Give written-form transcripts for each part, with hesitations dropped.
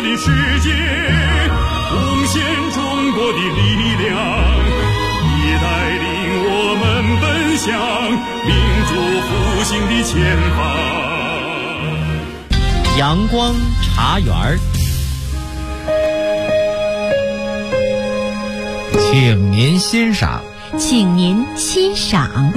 的世界，贡献中国的力量，也带领我们奔向民主复兴的前方。 阳光茶园，请您欣赏。 请您欣赏。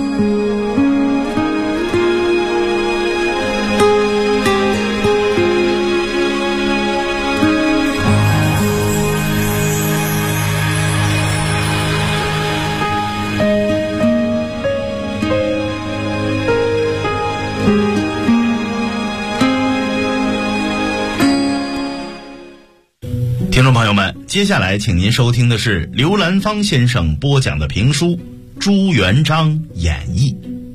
听众朋友们，接下来请您收听的是刘兰芳先生播讲的评书《朱元璋演义》。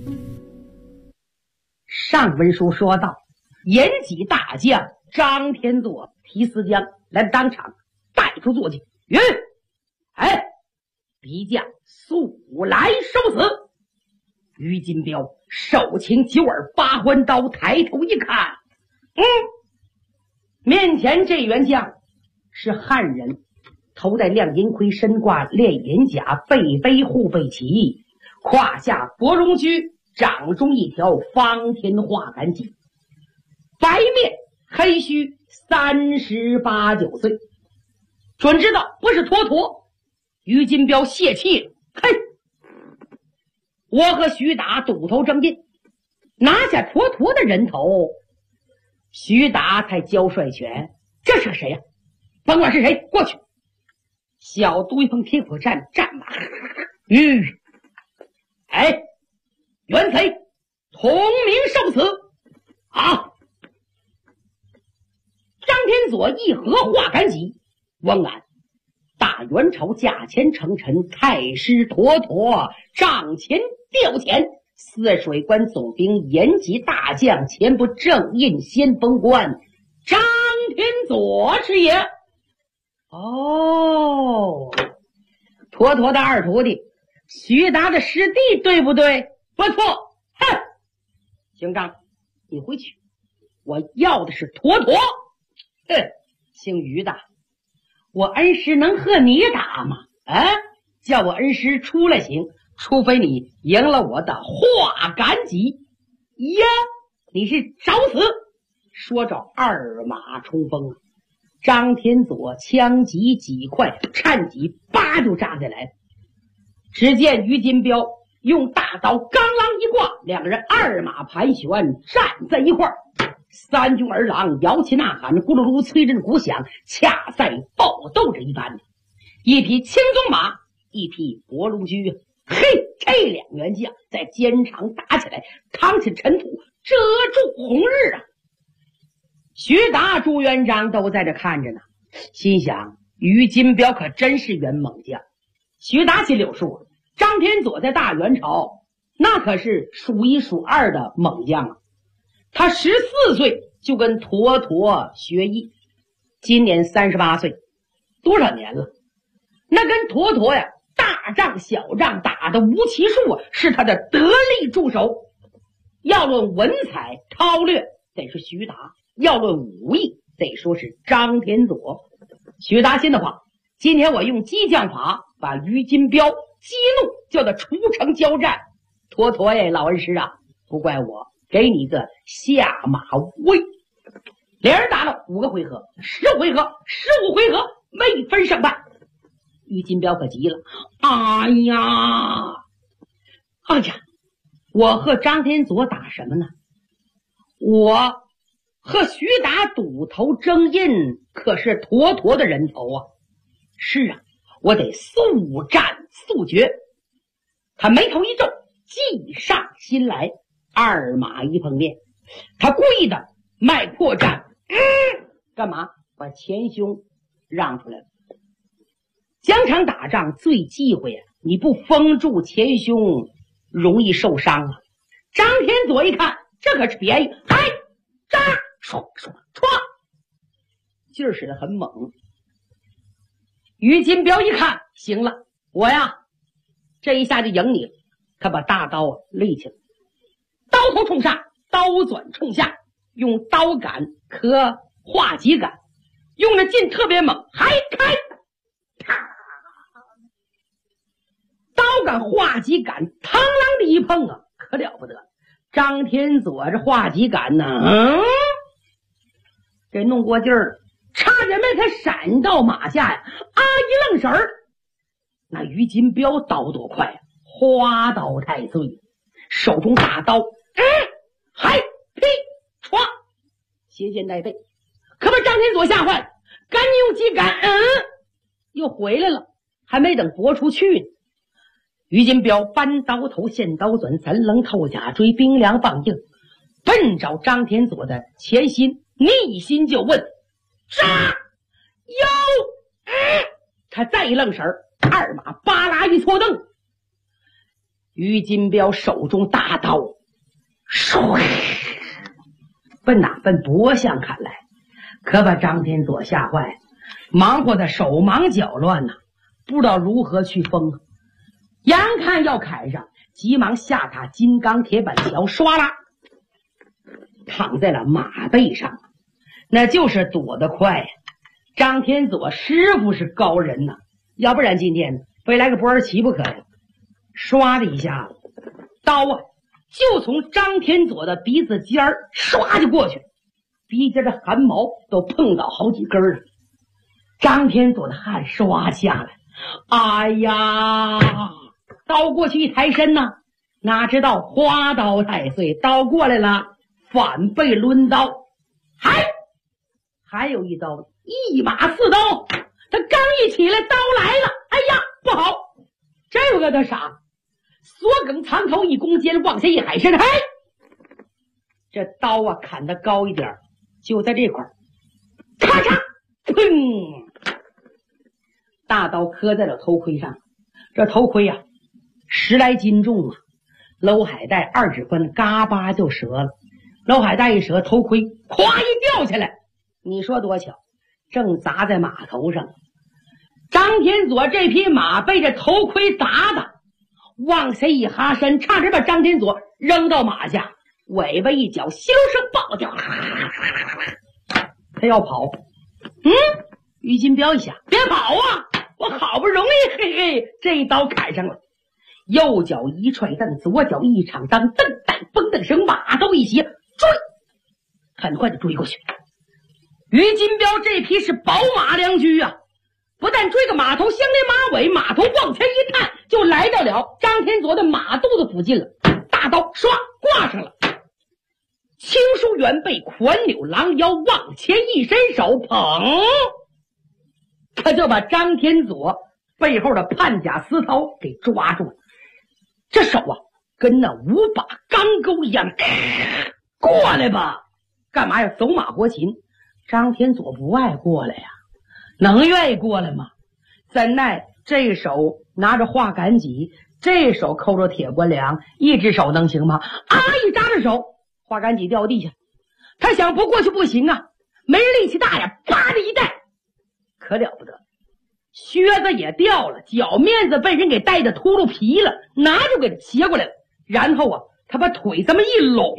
上文书说到，延吉大将张天佐提丝将来当场带出坐骑，云：哎，敌将速来收死！于金彪手擎九耳八环刀，抬头一看，面前这员将是汉人，头戴亮银盔，身挂烈银甲，背背护背旗，胯下薄绒裾，掌中一条方天画杆戟，白面黑须，38、9岁，准知道不是妥妥。于金彪泄气了，嘿，我和徐达赌头争劲，拿下妥妥的人头，徐达才交帅权，这是个谁呀？甭管是谁，过去。小杜一碰铁火战马，哎，元贼同名受死啊！张天佐一合画杆戟，翁安大元朝驾前称臣，太师妥妥帐前吊钱，泗水关总兵延吉大将，前不正印先锋官张天佐是也。哦，妥妥的二徒弟，徐达的师弟，对不对？不错。哼，行张，你回去，我要的是妥妥。哼，姓于的，我恩师能和你打吗？啊，叫我恩师出来行，除非你赢了我的画杆戟。呀，你是找死！说着二马冲锋啊！张天佐枪戟几块，颤戟叭就扎下来。只见于金彪用大刀刚啷一挂，两个人二马盘旋站在一块儿，三军儿郎摇旗呐喊，咕噜噜催人鼓响，恰在爆斗着一般。一匹青鬃马，一匹薄龙驹，嘿，这两员将在肩场打起来，扛起尘土遮住红日啊！徐达、朱元璋都在这看着呢，心想于金彪可真是员猛将。徐达心里有数，张天佐在大元朝那可是数一数二的猛将啊！他14岁就跟妥妥学艺，今年38岁，多少年了？那跟妥妥呀，大仗小仗打的无其数啊，是他的得力助手。要论文采韬略，得是徐达；要论武艺，得说是张天佐。徐达心的话，今天我用激将法把于金彪激怒，叫他出城交战。妥妥呀，老恩师啊，不怪我，给你个下马威。连人打了5个回合，10回合，15回合，没分胜败。于金彪可急了，哎呀，我和张天佐打什么呢？我和徐达赌头争印，可是妥妥的人头啊！是啊，我得速战速决。他眉头一皱，计上心来，二马一碰面，他故意的卖破绽，干嘛？把前胸让出来了。疆场打仗最忌讳啊，你不封住前胸，容易受伤啊。张天佐一看，这可是便宜，哎，扎，唰唰唰，劲儿使得很猛。于金彪一看，行了，我呀，这一下就赢你了。他把大刀立起来，刀头冲上，刀转冲下，用刀杆和画戟杆用的劲特别猛，还开，刀杆画戟杆螳螂的一碰啊，可了不得。张天佐这画戟杆呢，给弄过劲儿了，差点被他闪到马下呀！一愣神儿，那于金彪刀多快呀，花刀太岁，手中大刀，还劈歘，斜肩带背，可把张天佐吓坏了，赶紧用戟杆，又回来了，还没等搏出去呢。于金彪搬刀头现刀转，三棱透甲锥，冰凉棒硬，奔着张天佐的前心逆心就问：杀有！他再一愣神儿，二马巴拉一搓蹬，于金彪手中大刀奔哪奔脖项砍来，可把张天佐吓坏，忙活的手忙脚乱呐，不知道如何去锋。眼看要砍上，急忙下塔金刚铁板桥，唰啦躺在了马背上，那就是躲得快呀。张天佐师傅是高人呐，要不然今天非来个波尔奇不可呀。唰的一下子，刀啊就从张天佐的鼻子尖儿唰就过去，鼻尖的汗毛都碰到好几根了。张天佐的汗唰下来，哎呀！刀过去一抬身呢，哪知道花刀太岁，刀过来了，反被抡刀，还有一刀，一马四刀。他刚一起来，刀来了，哎呀，不好！这个他傻，锁梗藏头一弓肩，往下一海身，这刀啊砍得高一点，就在这块儿，咔嚓，砰！大刀磕在了头盔上，这头盔啊10来斤重啊，搂海带2指分，嘎巴就折了。搂海带一折，头盔咵一掉下来，你说多巧，正砸在马头上。张天佐这匹马被这头盔砸的，往下一哈身，差点把张天佐扔到马下，尾巴一脚，稀溜声爆掉，他要跑。于金彪一想，别跑啊，我好不容易这一刀砍上了。右脚一踹蹬，左脚一场当，蹬蹬蹦蹬声，马刀一斜，追，很快就追过去。于金彪这匹是宝马良驹啊，不但追个马头相连马尾，马头往前一探，就来到了张天佐的马肚子附近了。大刀唰挂上了，青书圆背，款扭狼腰，往前一伸手捧，他就把张天佐背后的判甲丝绦给抓住了。这手啊跟那5把钢钩一样，过来吧！干嘛要走马活禽？张天佐不爱过来呀，能愿意过来吗？怎奈这手拿着画杆戟，这手扣着铁棺梁，一只手能行吗？一扎着手，画杆戟掉地下，他想不过去不行啊，没人力气大呀，啪的一带，可了不得，靴子也掉了，脚面子被人给带的秃噜皮了，拿就给斜过来了。然后啊，他把腿这么一拢，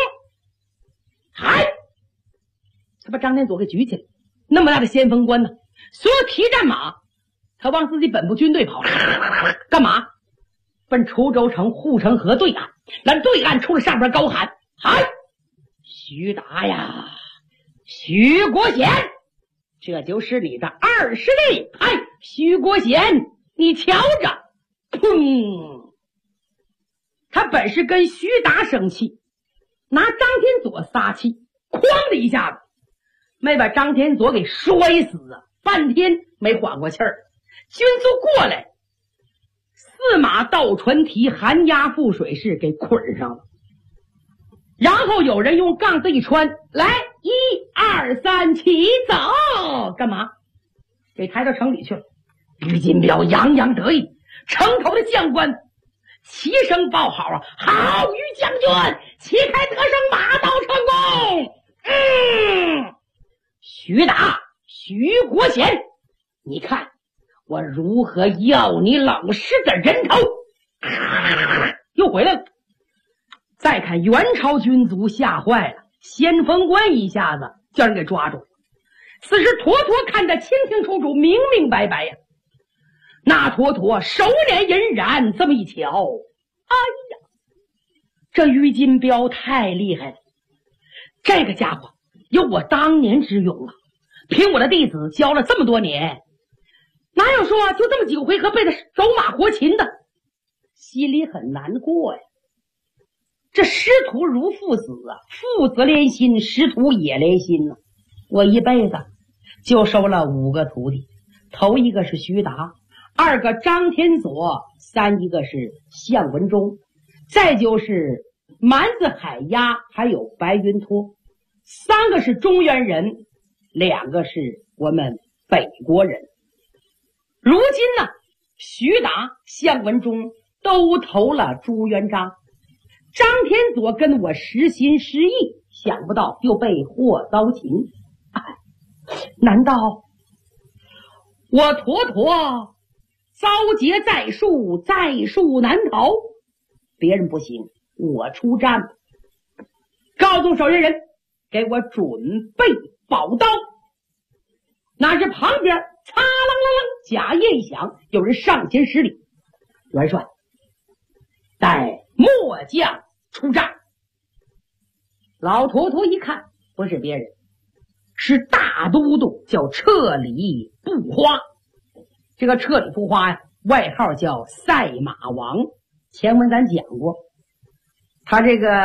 他把张天佐给举起来。那么大的先锋官呢，所有提战马，他往自己本部军队跑，干嘛？奔滁州城护城河对岸。那对岸冲着上边高喊：徐达呀，徐国贤，这就是你的20力！徐国贤，你瞧着！砰！他本是跟徐达生气，拿张天佐撒气，哐的一下子，没把张天佐给摔死啊！半天没缓过气儿，军卒过来，4马倒船蹄，寒鸦覆水式给捆上了。然后有人用杠子一穿，来1、2、3，起走！干嘛？给抬到城里去了。于金彪洋洋得意，城头的将官齐声报好啊！好，于将军，旗开得胜，马到成功。徐达，徐国贤，你看我如何要你老师的人头？又回来了。再看元朝军卒吓坏了，先锋官一下子叫人给抓住了。 此时妥妥看得清清楚楚，明明白白呀。那妥妥手捻隐然，这么一瞧，哎呀，这于金彪太厉害了，这个家伙有我当年之勇啊！凭我的弟子教了这么多年，哪有说就这么几个回合被他走马活擒的？心里很难过呀。这师徒如父子啊，父子连心，师徒也连心呢。我一辈子就收了5个徒弟，头一个是徐达，2个张天佐，3一个是向文忠，再就是蛮子海鸭，还有白云托，3个是中原人，2个是我们北国人。如今呢，徐达、向文忠都投了朱元璋，张天佐跟我实心实意，想不到又被祸遭擒。难道我妥妥遭劫在树，在树难逃？别人不行，我出战，告诉守夜人，给我准备宝刀。那是旁边擦啷啷啷，假夜一响，有人上前施礼：元帅，待末将出战。老坨坨一看，不是别人，是大都督，叫彻里不花。这个彻里不花呀，外号叫赛马王。前文咱讲过，他这个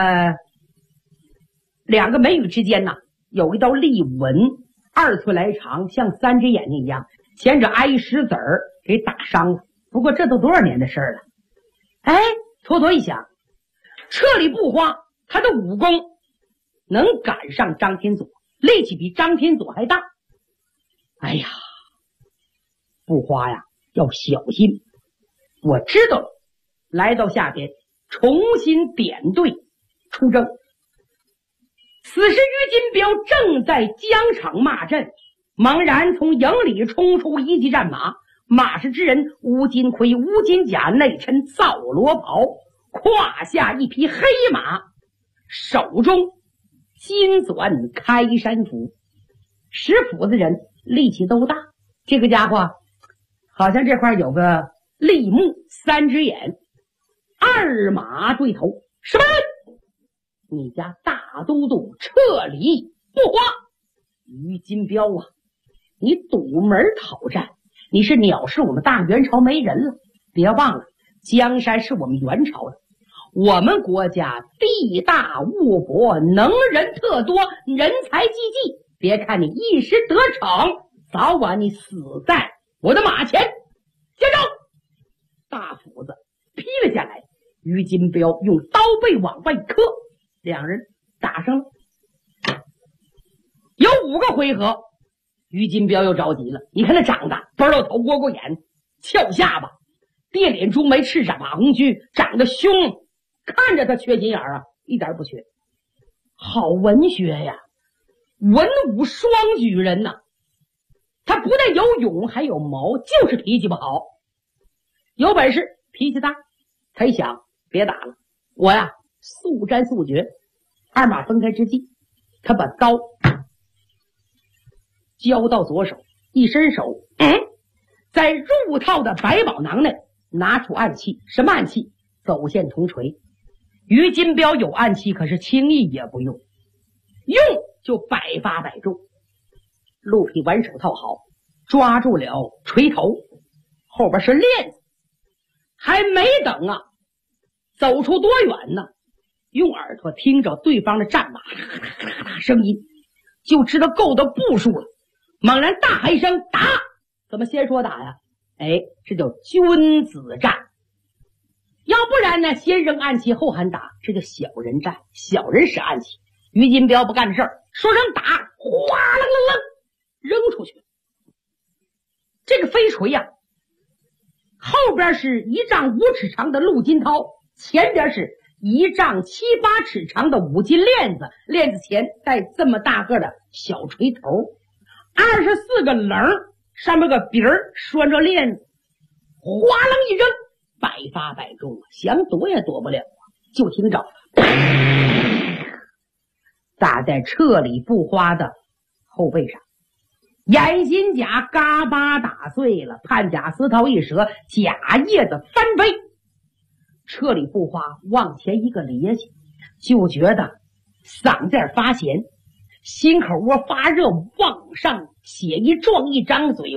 2个眉宇之间呢，有一道利纹，2寸来长，像3只眼睛一样，前者挨一石子儿给打伤了。不过这都多少年的事了。哎，坨坨一想，彻里不花他的武功能赶上张天佐，力气比张天佐还大。哎呀，不花呀，要小心。我知道了，来到下边重新点队出征。此时于金彪正在疆场骂阵，猛然从营里冲出一骑战马，马氏之人乌金盔、乌金甲，内衬皂罗袍，胯下一匹黑马，手中金钻开山斧。石斧子人力气都大，这个家伙好像这块有个立木3只眼，2马对头。什么？你家大都督彻里不花？于金彪啊，你堵门讨战，你是藐视我们大元朝没人了。别忘了，江山是我们元朝的，我们国家地大物博，能人特多，人才济济。别看你一时得逞，早晚你死在我的马前。接着大斧子劈了下来，于金彪用刀背往外磕，2人打上了。有5个回合，于金彪又着急了。你看他长得多肉头、窝眼、翘下巴、电脸珠眉、赤马红须，长得凶，看着他缺心眼啊，一点不缺。好文学呀，文武双举人呐。他不但有勇还有谋，就是脾气不好。有本事脾气大，他一想别打了，我呀速战速决。2马分开之际，他把刀交到左手，一伸手，在入套的百宝囊内拿出暗器。什么暗器？走线铜锤。于金彪有暗器，可是轻易也不用，用就百发百中。鹿皮挽手套好，抓住了锤头，后边是链子。还没等啊走出多远呢，用耳朵听着对方的战马声音，就知道够的步数了。猛然大喊一声打！怎么先说打呀？哎，这叫君子战。要不然呢，先扔暗器后喊打，这叫小人战。小人使暗器，于金彪不干的事儿，说声打，哗啦啦啦扔出去。这个飞锤呀，后边是1丈5尺长的陆金涛，前边是1丈7、8尺长的五金链子，链子前带这么大个的小锤头，24个棱，上面个鼻儿拴着链子，哗楞一扔，百发百中，想躲也躲不了啊！就听着打在彻里不花的后背上。 眼心甲嘎巴打碎了，判甲丝头一折，甲叶子翻飞，车里不花，往前一个趔趄，就觉得嗓子眼发咸，心口窝发热，往上血一撞，一张嘴，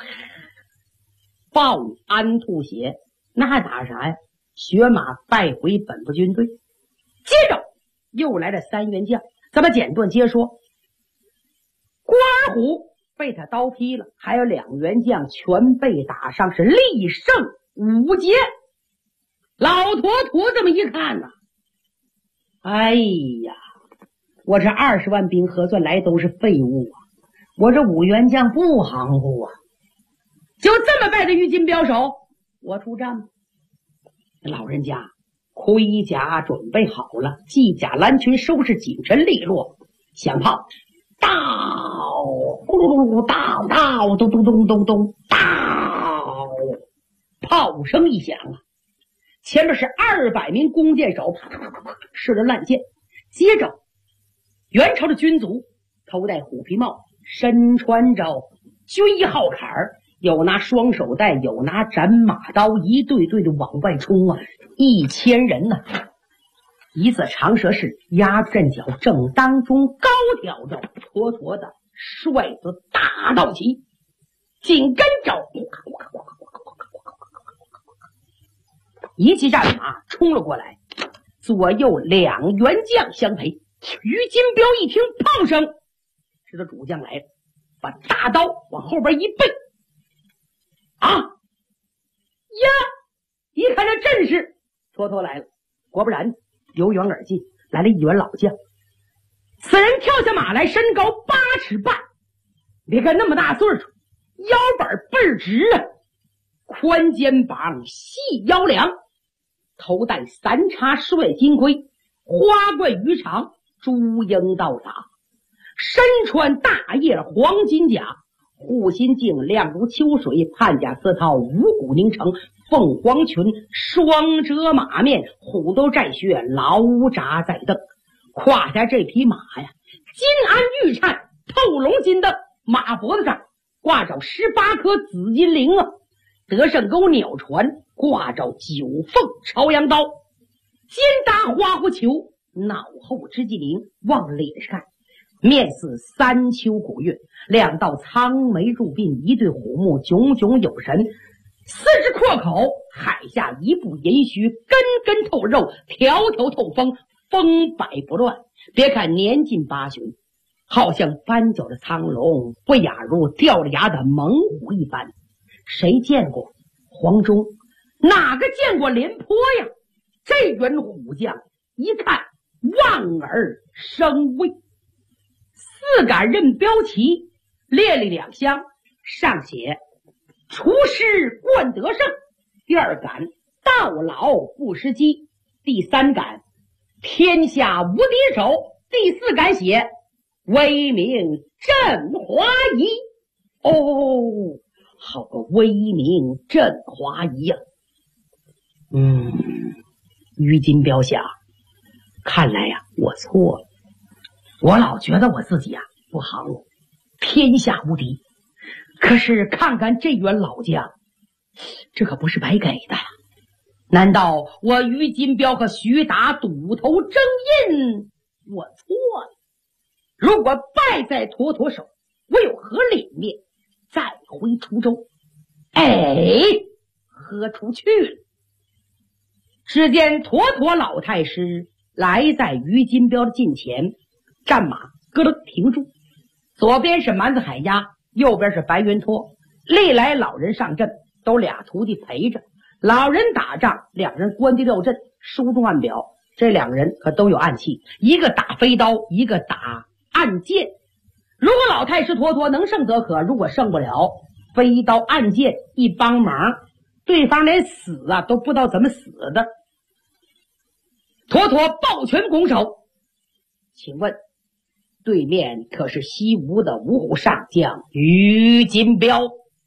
爆安吐血，那还打啥呀？血马败回本部军队。接着又来了3员将，咱们简短接说。关二虎被他刀劈了，还有2员将全被打伤，是力胜无捷。老坨坨这么一看呐，哎呀，我这20万兵核算来都是废物啊！我这5员将不行乎啊！就这么败在于金镖手，我出战吗？老人家盔甲准备好了，系甲蓝裙，收拾紧身利落，响炮到，呼噜噜到到，咚咚咚咚咚到，炮声一响啊，前面是200名弓箭手，啪啪啪啪射着烂箭。接着元朝的军卒头戴虎皮帽，身穿着军衣号坎儿，有拿双手带，有拿斩马刀，一队队的往外冲啊！1000人呢，一字长蛇式压阵脚，正当中高挑着妥妥的帅子大道旗，紧跟着一骑战马冲了过来，左右2员将相陪。于金彪一听炮声，知道主将来了，把大刀往后边一背，啊呀！一看这阵势，妥妥来了。果不然，由远而近来了1员老将。此人跳下马来，身高8尺半，别看那么大岁数，腰板倍儿直啊，宽肩膀，细腰梁，头戴3叉帅金盔，花冠鱼肠，朱缨倒打，身穿大叶黄金甲，护心镜亮如秋水，判甲丝绦五谷凝成，凤凰裙双遮马面，虎头寨靴牢扎在蹬。胯下这匹马呀，金鞍玉颤，透龙金灯，马脖子上挂着18颗紫金铃啊，德胜钩鸟船挂着9凤朝阳刀，肩搭花狐球，脑后织金铃，往脸上看面似3秋古月，2道苍眉入鬓，一对虎目炯炯有神，4只阔口，海下一步银须，根根透肉，条条透风，风摆不乱。别看年近80，好像翻脚的苍龙，不亚如掉了牙的猛虎一般。谁见过黄忠？哪个见过廉颇呀？这员虎将一看望而生畏。4杆刃标旗列了2箱，上写出师冠德胜，第2杆到老不失机，第3杆天下无敌手，第4杆写威名振华夷。哦，好个威名振华夷呀！于金彪想，看来呀，我错了。我老觉得我自己不行，天下无敌。可是看看这员老将，这可不是白给的呀！难道我于金彪和徐达赌头争印？我错了。如果败在妥妥手，我有何脸面再回滁州？喝出去了。只见妥妥老太师来在于金彪的近前，战马咯咯停住，左边是蛮子海鸭，右边是白云托，历来老人上阵都2徒弟陪着，老人打仗2人关帝六阵，书中暗表，这2人可都有暗器，一个打飞刀，一个打暗箭。如果老太师妥妥能胜则可，如果胜不了，飞刀暗箭一帮忙，对方连死都不知道怎么死的。妥妥抱拳拱手，请问对面可是西吴的五虎上将于金彪？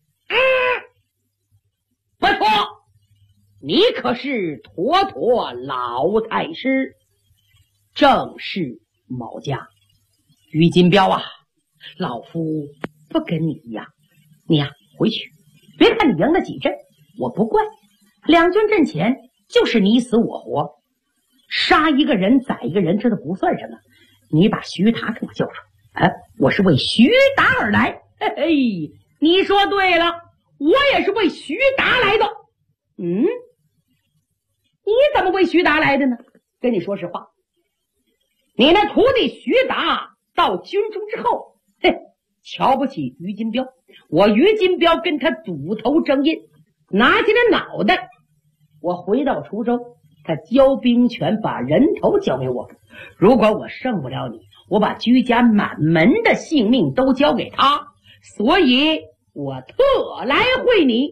不错，你可是妥妥老太师？正是某家。于金彪老夫不跟你一样。你呀，回去，别看你赢了几阵，我不怪。两军阵前就是你死我活，杀一个人宰一个人，这都不算什么。你把徐达给我叫出来，我是为徐达而来。嘿嘿，你说对了，我也是为徐达来的。你怎么为徐达来的呢？跟你说实话，你那徒弟徐达到军中之后，瞧不起于金彪，我于金彪跟他赌头争印，拿起了脑袋。我回到滁州，他交兵权，把人头交给我。如果我胜不了你，我把居家满门的性命都交给他，所以我特来会你。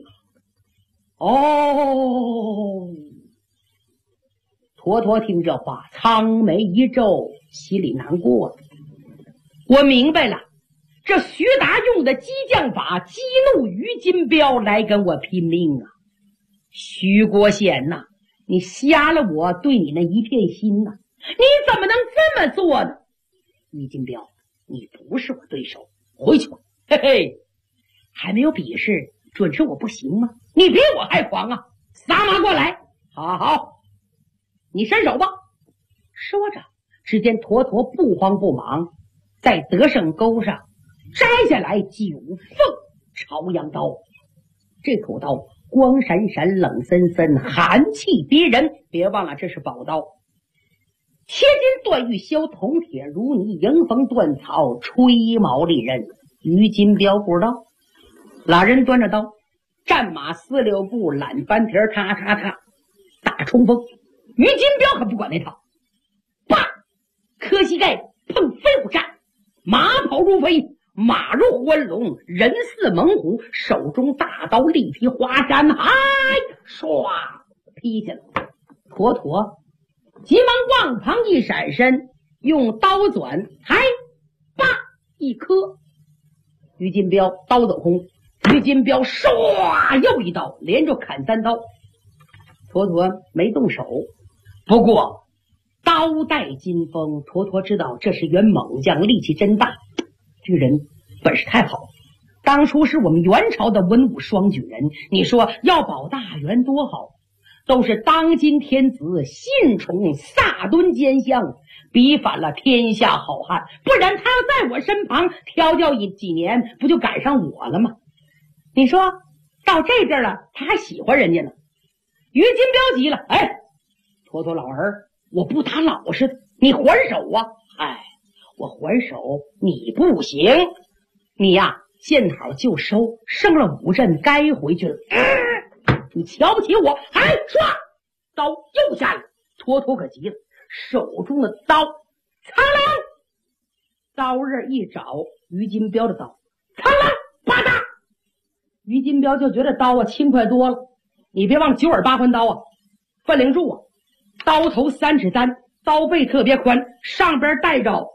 坨坨听这话，苍眉一皱，心里难过了。我明白了，这徐达用的激将法激怒于金彪来跟我拼命啊！徐国贤呐，你瞎了我对你那一片心呐！你怎么能这么做呢？于金彪，你不是我对手，回去吧。嘿嘿，还没有比试，准是我不行吗？你比我还狂啊！撒马过来！好，你伸手吧。说着，只见坨坨不慌不忙，在得胜钩上摘下来9凤朝阳刀。这口刀光闪闪，冷森森，寒气逼人。别忘了，这是宝刀。切金断玉，削铜铁如泥，迎风断草，吹毛利刃。于金彪不知道，俩人端着刀，战马4、6步，揽翻蹄儿，踏打冲锋。于金彪可不管那套，啪，磕膝盖碰飞虎战，马跑如飞，马如欢龙，人似猛虎，手中大刀力劈华山，唰劈下来。坨坨急忙往旁一闪身，用刀转，叭一磕，于金彪刀走空。于金彪唰又一刀，连着砍3刀。坨坨没动手，不过刀带金锋，坨坨知道这是员猛将，力气真大，这个人本事太好。当初是我们元朝的文武双举人，你说要保大元多好，都是当今天子，信宠萨敦奸相，逼反了天下好汉，不然他要在我身旁调教几年，不就赶上我了吗？你说到这阵了，他还喜欢人家呢。于金彪急了，坨坨老儿，我不打老实的，你还手啊！我还手你不行，你呀见好就收，胜了5阵该回去了。你瞧不起我，唰，刀又下来。坨坨可急了，手中的刀，苍啷，刀刃一找，于金彪的刀，苍啷，啪嗒。于金彪就觉得刀轻快多了。你别忘了9耳8环刀分量柱刀头3尺3，刀背特别宽，上边带着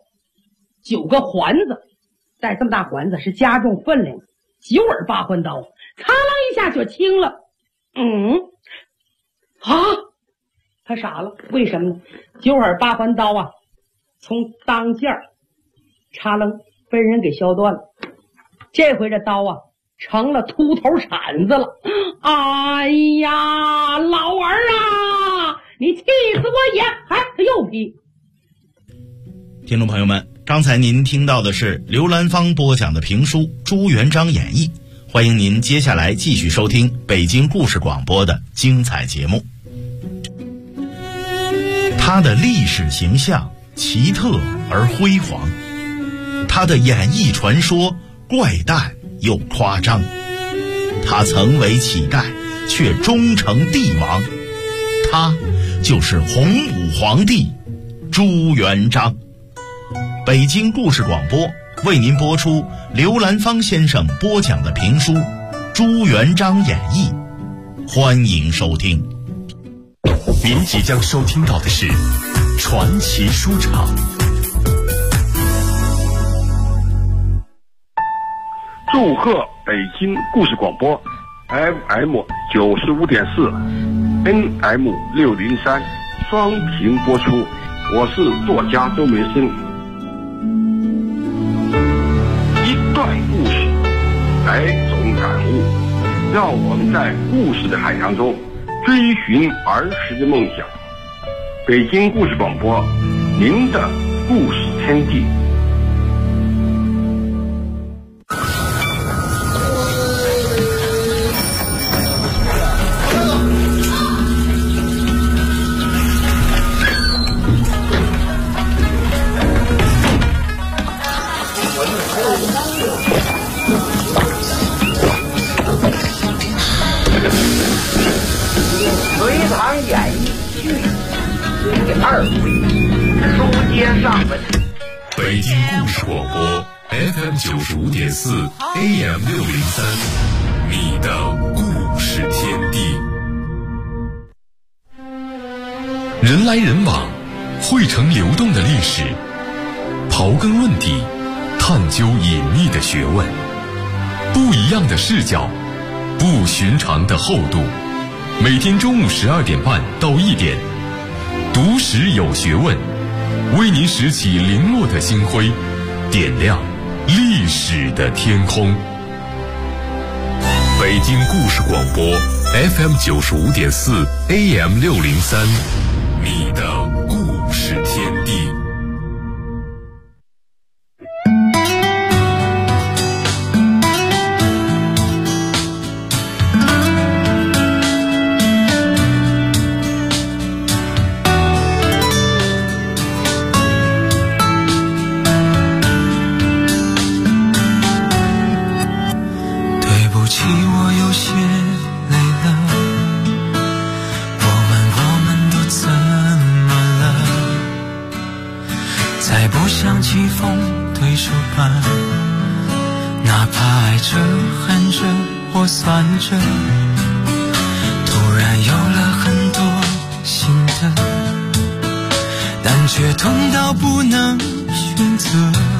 9个环子，带这么大环子是加重分量。9耳8环刀，苍啷一下就轻了。他傻了，为什么呢？9耳8环刀从当间插楞被人给削断了。这回这刀成了秃头铲子了。哎呀，老儿你气死我也！他又劈。 听众朋友们，刚才您听到的是刘兰芳播讲的评书《朱元璋演义》，欢迎您接下来继续收听北京故事广播的精彩节目。他的历史形象奇特而辉煌，他的演义传说怪诞又夸张，他曾为乞丐却终成帝王，他就是洪武皇帝朱元璋。北京故事广播为您播出刘兰芳先生播讲的评书《朱元璋演义》，欢迎收听。 您即将收听到的是传奇书场。 祝贺北京故事广播 FM 95.4 NM 603双屏播出，我是作家周梅生。一段故事百种感悟，让我们在故事的海洋中追寻儿时的梦想。北京故事广播，您的故事天地。 隋唐演义序第2回，书接上文。 北京故事广播 FM 95.4 AM 603，你的故事天地。人来人往，汇成流动的历史，刨根问底，探究隐秘的学问，不一样的视角，不寻常的厚度。每天中午12点半到1点，读史有学问，为您拾起零落的星辉，点亮历史的天空。北京故事广播 FM 95.4 AM 603，你的故事天地。 棋逢对手般，哪怕爱着恨着或算着，突然有了很多心得，但却痛到不能选择。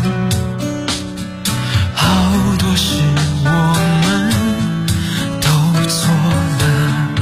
好多事我们都错了，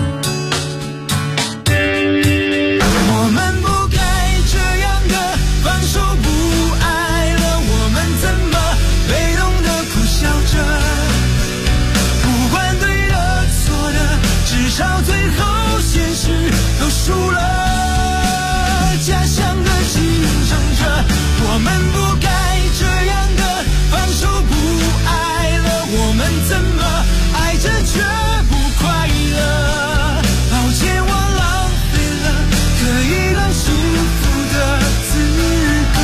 我们不该这样的放手不爱了，我们怎么被动的苦笑着，不管对的错的，至少最后现实都输了。假象的竞争着，我们不该这样的放手不爱了，我们怎么爱着却不快乐？抱歉，我浪费了可以更幸福的资格。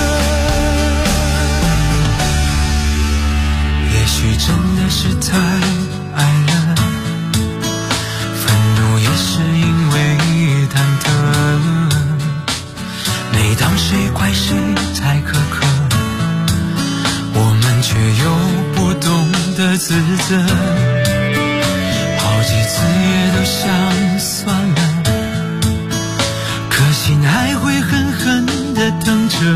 也许真的是太爱了，愤怒也是因为忐忑。每当谁怪谁太苛刻，我们却又不懂得自责，好几次也都想算了，可心还会狠狠地等着，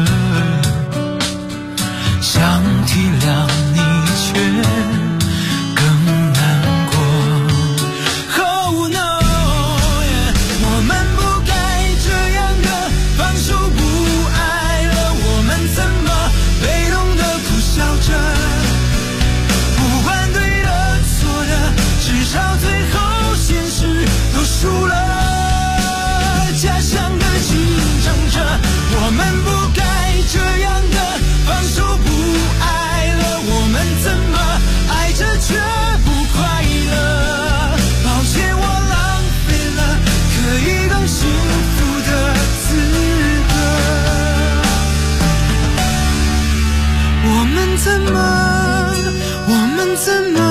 想体谅你却更难过。 Oh no， 我们不该这样的放手不爱了，我们怎么被动的苦笑着，不管对的错的，至少最后现实都输了。假象的竞争着，我们不该这样的放手不爱了，我们怎么爱着却不快乐？抱歉，我浪费了可以更幸福的资格。我们怎么